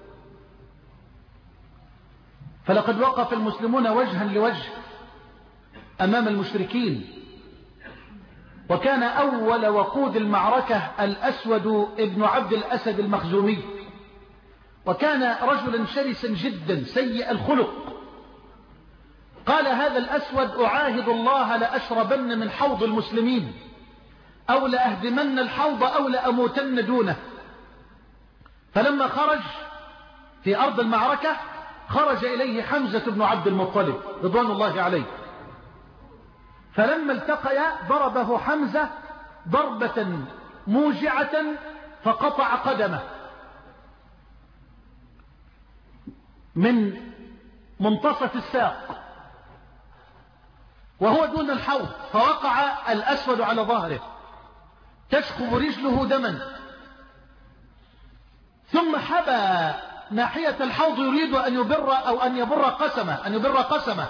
فلقد وقف المسلمون وجها لوجه أمام المشركين، وكان أول وقود المعركة الأسود ابن عبد الأسد المخزومي، وكان رجلا شرسا جدا سيء الخلق. قال هذا الأسود أعاهد الله لأشربن من حوض المسلمين أو لأهدمن الحوض أو لأموتن دونه. فلما خرج في أرض المعركة خرج إليه حمزة بن عبد المطلب رضوان الله عليه، فلما التقيا ضربه حمزة ضربة موجعة فقطع قدمه من منتصف الساق وهو دون الحوض، فوقع الأسود على ظهره تشخب رجله دما، ثم حبى ناحية الحوض يريد أن يبر أو أن يبر قسمه أن يبر قسمه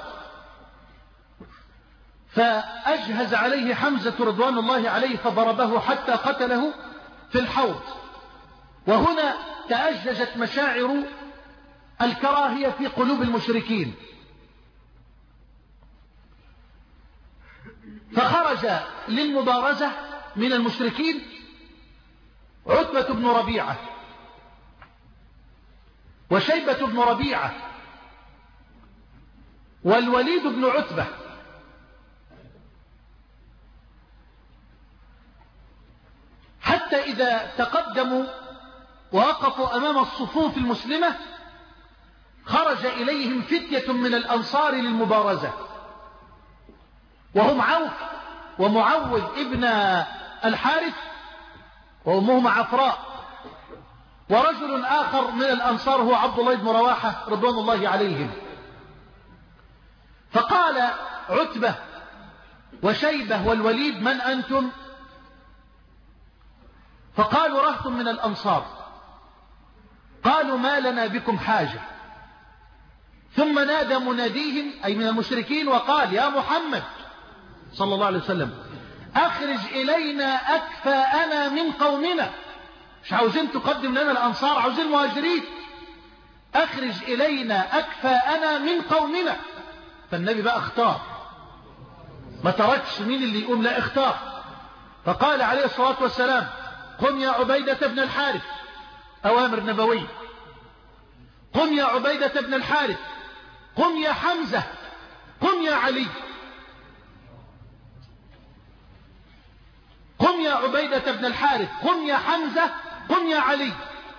فأجهز عليه حمزة رضوان الله عليه فضربه حتى قتله في الحوض. وهنا تأججت مشاعر الكراهية في قلوب المشركين، فخرج للمبارزة من المشركين عتبة بن ربيعة وشيبة بن ربيعة والوليد بن عتبة، حتى إذا تقدموا ووقفوا أمام الصفوف المسلمة خرج إليهم فتية من الأنصار للمبارزة، وهم عوف ومعوذ ابن الحارث وأمهما عفراء، ورجل آخر من الأنصار هو عبد الله بن رواحة رضوان الله عليهم. فقال عتبة وشيبة والوليد: من أنتم؟ فقالوا: رهط من الأنصار. قالوا: ما لنا بكم حاجة. ثم نادى مناديهم أي من المشركين وقال يا محمد صلى الله عليه وسلم أخرج إلينا أكفاءنا من قومنا. مش عاوزين تقدم لنا الأنصار، عاوزين مهاجرين. أخرج إلينا أكفاءنا من قومنا. فالنبي بقى اختار، ما تركش مين اللي يقوم، لا اختار. فقال عليه الصلاة والسلام قم يا عبيدة بن الحارث، أوامر نبوية. قم يا عبيدة بن الحارث، قم يا حمزة، قم يا علي. قم يا عبيدة بن الحارث، قم يا حمزة، قم يا علي.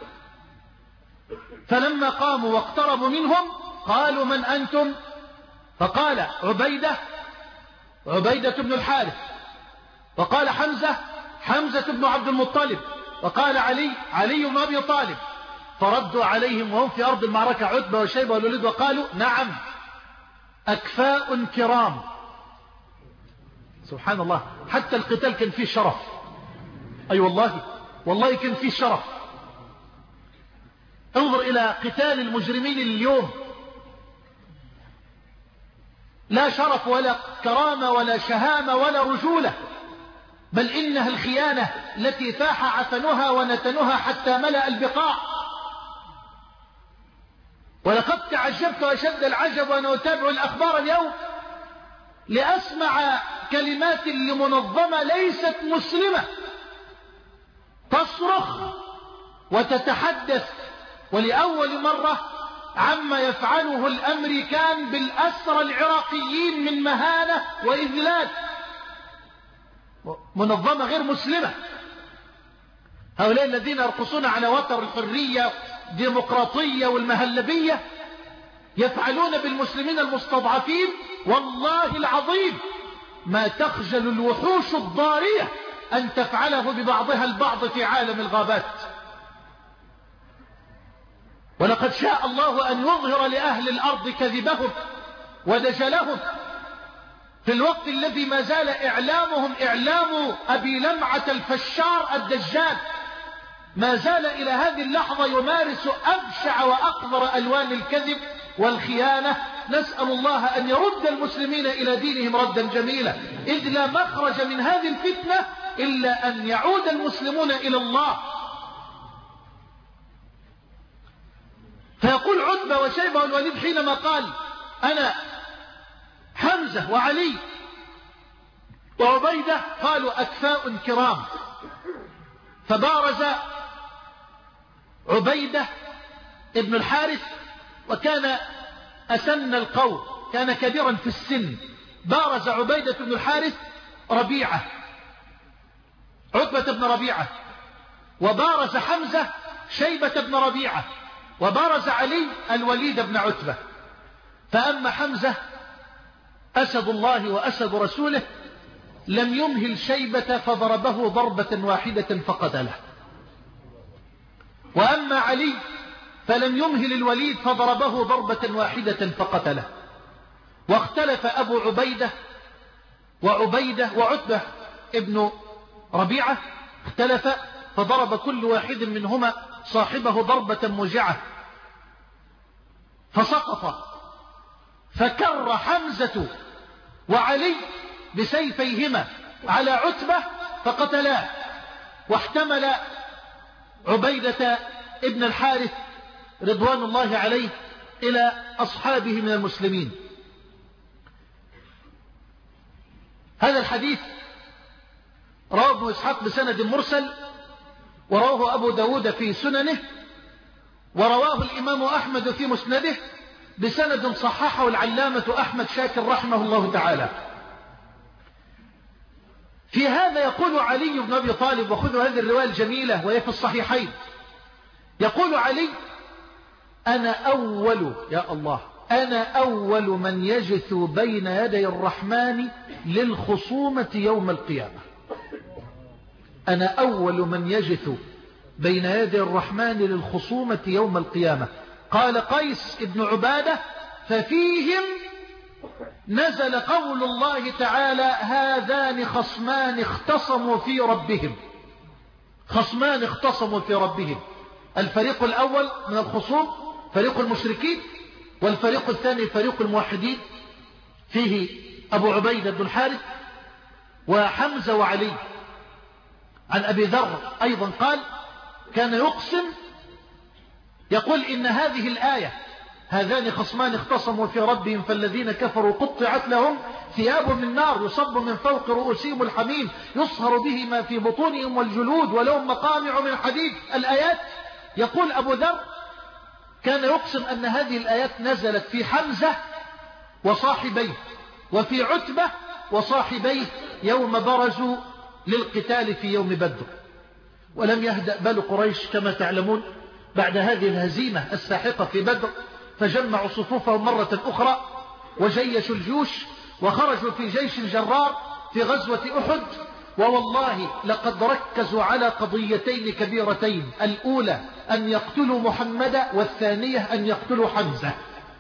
فلما قاموا واقتربوا منهم قالوا من أنتم؟ فقال عبيدة عبيدة بن الحارث، وقال حمزة حمزة بن عبد المطلب، وقال علي علي بن أبي طالب. فردوا عليهم وهم في أرض المعركة عتبة وشيبة والوليد وقالوا نعم أكفاء كرام. سبحان الله، حتى القتال كان فيه شرف. أي أيوة والله والله كان فيه شرف. انظر إلى قتال المجرمين اليوم، لا شرف ولا كرامة ولا شهامة ولا رجولة، بل إنها الخيانة التي فاح عفنها ونتنها حتى ملأ البقاع. ولقد تعجبت أشد العجب وأنا أتابع الأخبار اليوم لأسمع كلمات لمنظمة ليست مسلمة تصرخ وتتحدث ولأول مرة عما يفعله الأمريكان بالأسرى العراقيين من مهانة وإذلال. منظمة غير مسلمة، هؤلاء الذين يرقصون على وتر الحرية ديمقراطية والمهلبية يفعلون بالمسلمين المستضعفين والله العظيم ما تخجل الوحوش الضارية أن تفعله ببعضها البعض في عالم الغابات. ولقد شاء الله أن يظهر لأهل الأرض كذبهم ودجلهم في الوقت الذي ما زال إعلامهم إعلام أبي لمعة الفشار الدجال، ما زال إلى هذه اللحظة يمارس أبشع وأقذر ألوان الكذب والخيانة. نسأل الله أن يرد المسلمين إلى دينهم ردا جميلا، إذ لا مخرج من هذه الفتنة إلا أن يعود المسلمون إلى الله. فيقول عتبة وشيبة والوليد حينما قال أنا حمزة وعلي وعبيدة قالوا أكفاء كرام. فبارز عبيدة ابن الحارث وكان أسن القوم، كان كبيرا في السن. بارز عبيدة بن الحارث ربيعة عتبة بن ربيعة، وبارز حمزة شيبة بن ربيعة، وبارز علي الوليد بن عتبة. فأما حمزة أسد الله وأسد رسوله لم يمهل شيبة فضربه ضربة واحدة فقتله، وأما علي فلم يمهل الوليد فضربه ضربة واحدة فقتله. واختلف أبو عبيدة وعبيدة وعتبة ابن ربيعة، اختلف فضرب كل واحد منهما صاحبه ضربة موجعة فسقط. فكر حمزة وعلي بسيفيهما على عتبة فقتلاه، واحتمل عبيدة ابن الحارث رضوان الله عليه إلى أصحابه من المسلمين. هذا الحديث رواه ابن إسحاق بسند مرسل، ورواه أبو داود في سننه، ورواه الإمام أحمد في مسنده بسند صححه العلامة أحمد شاكر رحمه الله تعالى. في هذا يقول علي بن أبي طالب، وخذوا هذه الرواية الجميلة وهي في الصحيحين، يقول علي أنا أول يا الله أنا أول من يجث بين يدي الرحمن للخصومة يوم القيامة. أنا أول من يجث بين يدي الرحمن للخصومة يوم القيامة. قال قيس ابن عبادة ففيهم نزل قول الله تعالى هذان خصمان اختصموا في ربهم. خصمان اختصموا في ربهم، الفريق الأول من الخصوم فريق المشركين، والفريق الثاني فريق الموحدين فيه أبو عبيدة بن الحارث وحمزة وعلي. عن أبي ذر أيضا قال كان يقسم يقول إن هذه الآية هذان خصمان اختصموا في ربهم فالذين كفروا قطعت لهم ثياب من نار يصب من فوق رؤوسهم الحميم يصهر به ما في بطونهم والجلود ولهم مقامع من حديد. الآيات يقول أبو ذر كان يقسم أن هذه الآيات نزلت في حمزة وصاحبيه وفي عتبة وصاحبيه يوم برزوا للقتال في يوم بدر. ولم يهدأ بال قريش كما تعلمون بعد هذه الهزيمة الساحقة في بدر، فجمعوا صفوفهم مرة أخرى وجيشوا الجيوش وخرجوا في جيش جرار في غزوة أحد. ووالله لقد ركزوا على قضيتين كبيرتين، الأولى أن يقتلوا محمدا، والثانية أن يقتلوا حمزة.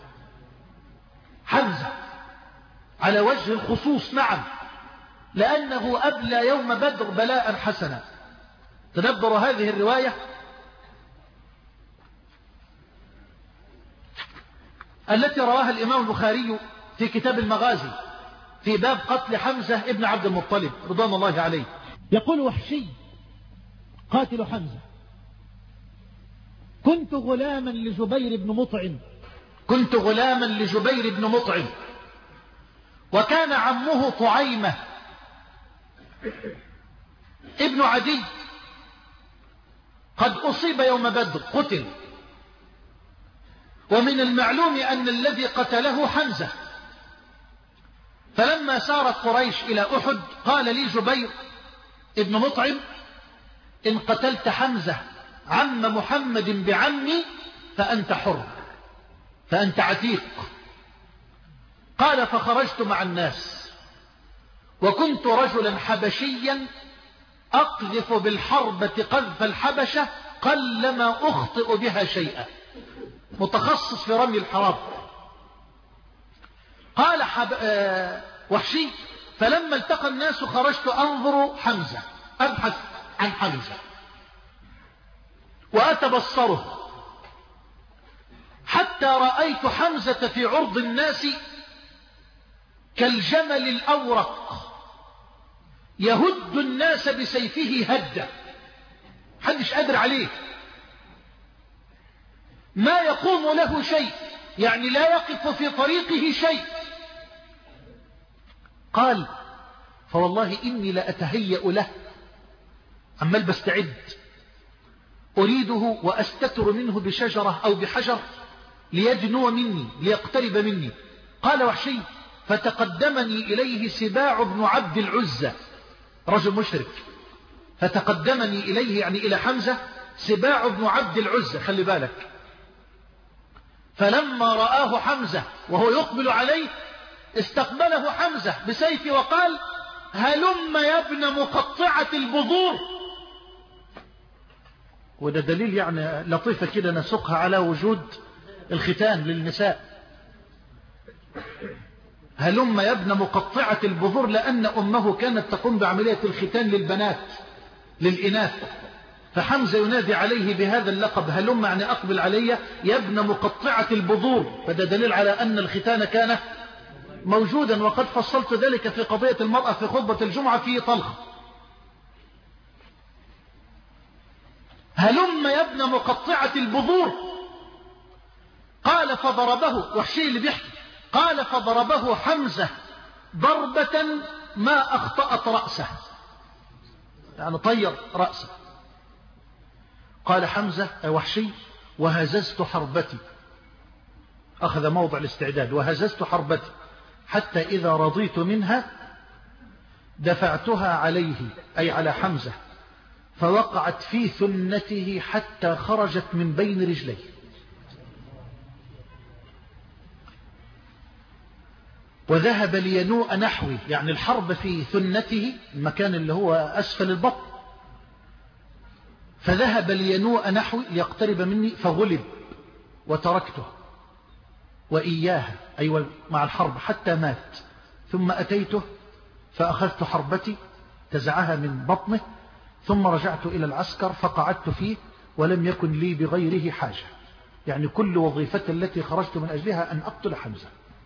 حمزة على وجه الخصوص نعم، لأنه أبلى يوم بدر بلاء حسنا. تدبروا هذه الرواية التي رواها الإمام البخاري في كتاب المغازي في باب قتل حمزة ابن عبد المطلب رضوان الله عليه.
يقول وحشي قاتل حمزة: كنت غلاما لجبير بن مطعم
كنت غلاما لجبير بن مطعم وكان عمه طعيمة ابن عدي قد أصيب يوم بدر قتل، ومن المعلوم أن الذي قتله حمزة. فلما سارت قريش إلى أحد قال لي جبير ابن مطعم: إن قتلت حمزة عم محمد بعمي فأنت حر، فأنت عتيق. قال: فخرجت مع الناس وكنت رجلا حبشيا أقذف بالحربة قذف الحبشة قلما أخطئ بها شيئا، متخصص في رمي الحراب. قال حب... آه... وحشي: فلما التقى الناس خرجت أنظر حمزة، أبحث عن حمزة وأتبصره حتى رأيت حمزة في عرض الناس كالجمل الأورق يهد الناس بسيفه هدة، محدش قادر عليه، ما يقوم له شيء، يعني لا يقف في طريقه شيء. قال: فوالله إني لأتهيأ له، عمال بستعد أريده وأستتر منه بشجرة أو بحجر ليدنو مني ليقترب مني. قال وحشي: فتقدمني إليه سباع بن عبد العزة، رجل مشرك، فتقدمني إليه يعني إلى حمزة سباع بن عبد العزة، خلي بالك. فلما رآه حمزة وهو يقبل عليه استقبله حمزة بسيفه وقال: هلم يا ابن مقطعة البذور. وده دليل يعني لطيفة كده نسقها على وجود الختان للنساء. هلم يا ابن مقطعة البذور، لأن أمه كانت تقوم بعملية الختان للبنات للإناث، فحمزة ينادي عليه بهذا اللقب: هلم يعني أقبل علي يا ابن مقطعة البذور. فده دليل على أن الختان كان موجودا، وقد فصلت ذلك في قضية المرأة في خطبة الجمعة في طلخ. هلم يا ابن مقطعة البذور. قال: فضربه، وحشي اللي بيحكي، قال: فضربه حمزة ضربة ما أخطأت رأسه، يعني طير رأسه. قال حمزة أي وحشي: وهززت حربتي، أخذ موضع الاستعداد، وهززت حربتي حتى إذا رضيت منها دفعتها عليه أي على حمزة، فوقعت في ثنته حتى خرجت من بين رجليه. وذهب لينوء نحوي، يعني الحرب في ثنته، المكان اللي هو أسفل البطن، فذهب لينوء نحوي ليقترب مني فغلب وتركته وإياه أي مع الحرب حتى مات. ثم أتيته فأخذت حربتي تزعها من بطنه، ثم رجعت إلى العسكر فقعدت فيه ولم يكن لي بغيره حاجة. يعني كل وظيفة التي خرجت من أجلها أن أقتل حمزة،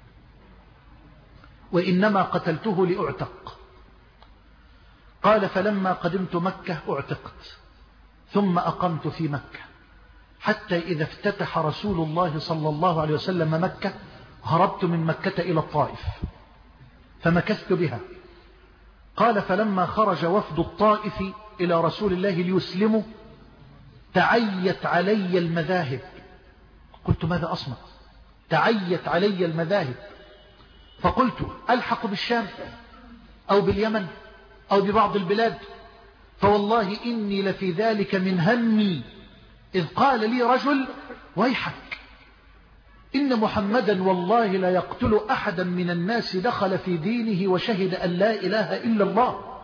وإنما قتلته لأعتق. قال فلما قدمت مكة أعتقت، ثم أقمت في مكة حتى إذا افتتح رسول الله صلى الله عليه وسلم مكة هربت من مكة إلى الطائف فمكثت بها. قال فلما خرج وفد الطائف إلى رسول الله ليسلموا تعيت علي المذاهب. قلت ماذا أصنع؟ تعيت علي المذاهب، فقلت ألحق بالشام أو باليمن أو ببعض البلاد، فوالله إني لفي ذلك من همي إذ قال لي رجل ويحك إن محمدا والله لا يقتل أحدا من الناس دخل في دينه وشهد أن لا إله إلا الله.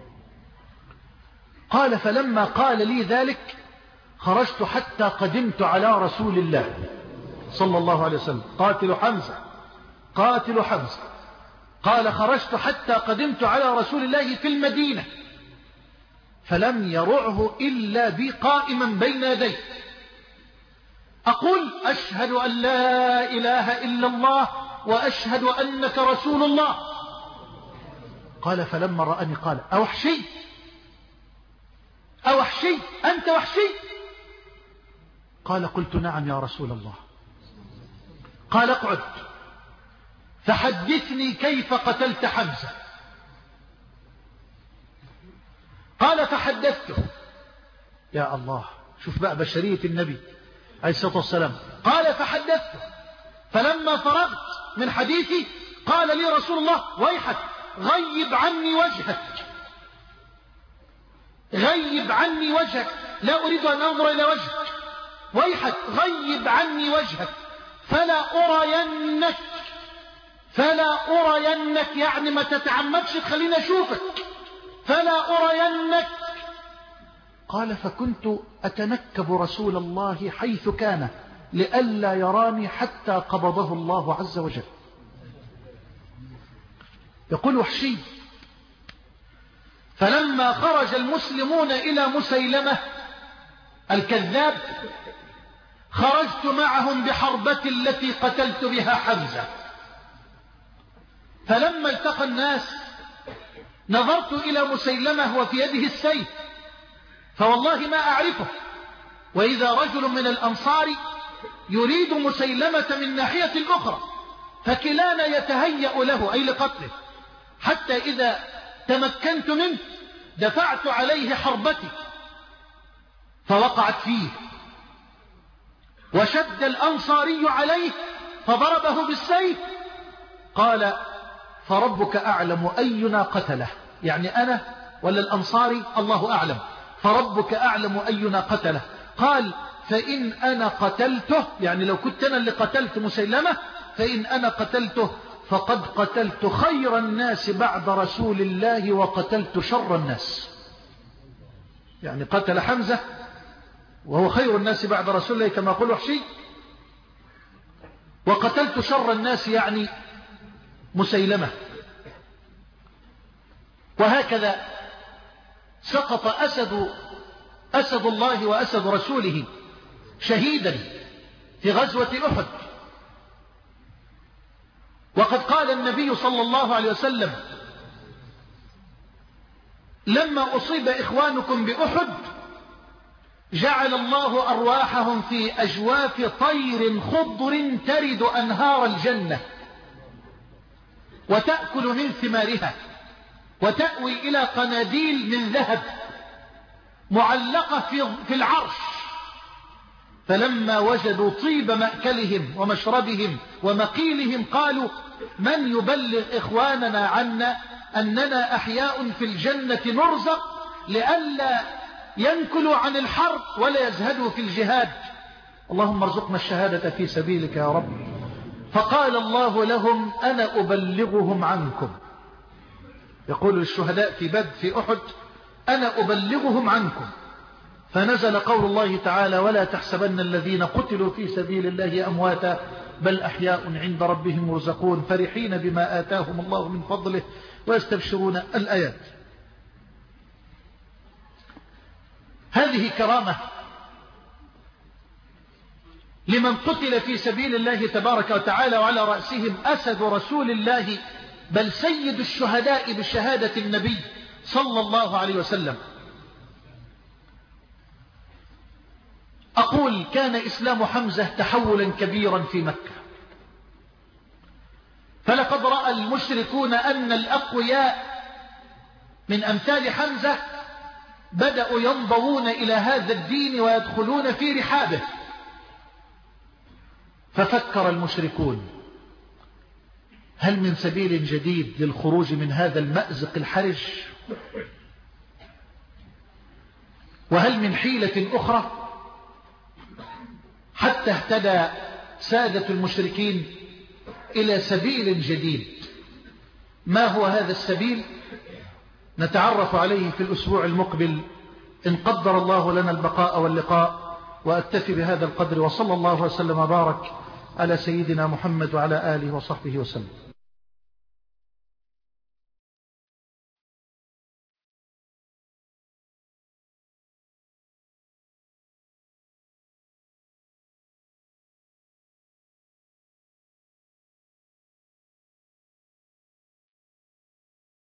قال فلما قال لي ذلك خرجت حتى قدمت على رسول الله صلى الله عليه وسلم قاتل حمزة قاتل حمزة. قال خرجت حتى قدمت على رسول الله في المدينة فلم يرعه إلا بي قائما بين يديه أقول أشهد أن لا إله إلا الله وأشهد أنك رسول الله. قال فلما رأني قال أوحشي أوحشي أنت وحشي؟ قال قلت نعم يا رسول الله. قال اقعد فحدثني كيف قتلت حمزة. قال فحدثته. يا الله، شوف بقى بشرية النبي عليه الصلاة والسلام. قال فحدثته فلما فرغت من حديثي قال لي رسول الله ويحك غيب عني وجهك غيب عني وجهك لا أريد أن أنظر إلى وجهك ويحك غيب عني وجهك فلا أرينك فلا أرينك يعني ما تتعمدش تخليني أشوفك فلا أرينك. قال فكنت أتنكب رسول الله حيث كان لئلا يراني حتى قبضه الله عز وجل. يقول وحشي فلما خرج المسلمون إلى مسيلمة الكذاب خرجت معهم بحربة التي قتلت بها حمزة. فلما التقى الناس نظرت إلى مسيلمة وفي يده السيف فوالله ما أعرفه، وإذا رجل من الأنصار يريد مسيلمة من ناحية الأخرى فكلانا يتهيأ له أي لقتله، حتى إذا تمكنت منه دفعت عليه حربتي فوقعت فيه وشد الأنصاري عليه فضربه بالسيف. قال فربك أعلم أينا قتله، يعني أنا ولا الأنصاري الله أعلم، فربك أعلم أينا قتله. قال فإن أنا قتلته، يعني لو كنت أنا اللي قتلت مسيلمة، فإن أنا قتلته فقد قتلت خير الناس بعد رسول الله وقتلت شر الناس. يعني قتل حمزة وهو خير الناس بعد رسول الله كما قال وحشي، وقتلت شر الناس يعني مسيلمة. وهكذا سقط أسد أسد الله وأسد رسوله شهيدا في غزوة أحد. وقد قال النبي صلى الله عليه وسلم لما أصيب إخوانكم بأحد جعل الله أرواحهم في أجواف طير خضر ترد أنهار الجنة وتأكل من ثمارها وتأوي إلى قناديل من ذهب معلقة في العرش. فلما وجدوا طيب مأكلهم ومشربهم ومقيلهم قالوا من يبلغ إخواننا عنا أننا أحياء في الجنة نرزق لئلا ينكلوا عن الحرب ولا يزهدوا في الجهاد، اللهم ارزقنا الشهادة في سبيلك يا رب. فقال الله لهم أنا أبلغهم عنكم، يقول الشهداء في بدر في أحد أنا أبلغهم عنكم. فنزل قول الله تعالى ولا تحسبن الذين قتلوا في سبيل الله أمواتا بل أحياء عند ربهم يرزقون فرحين بما آتاهم الله من فضله ويستبشرون الآيات. هذه كرامة لمن قتل في سبيل الله تبارك وتعالى، وعلى رأسهم أسد رسول الله بل سيد الشهداء بشهادة النبي صلى الله عليه وسلم. أقول كان إسلام حمزة تحولا كبيرا في مكة، فلقد رأى المشركون أن الأقوياء من أمثال حمزة بدأوا ينضوون إلى هذا الدين ويدخلون في رحابه، ففكر المشركون هل من سبيل جديد للخروج من هذا المأزق الحرج؟ وهل من حيلة أخرى؟ حتى اهتدى سادة المشركين إلى سبيل جديد. ما هو هذا السبيل؟ نتعرف عليه في الأسبوع المقبل إن قدر الله لنا البقاء واللقاء. وأكتفي بهذا القدر، وصلى الله وسلم وبارك على سيدنا محمد وعلى آله وصحبه وسلم.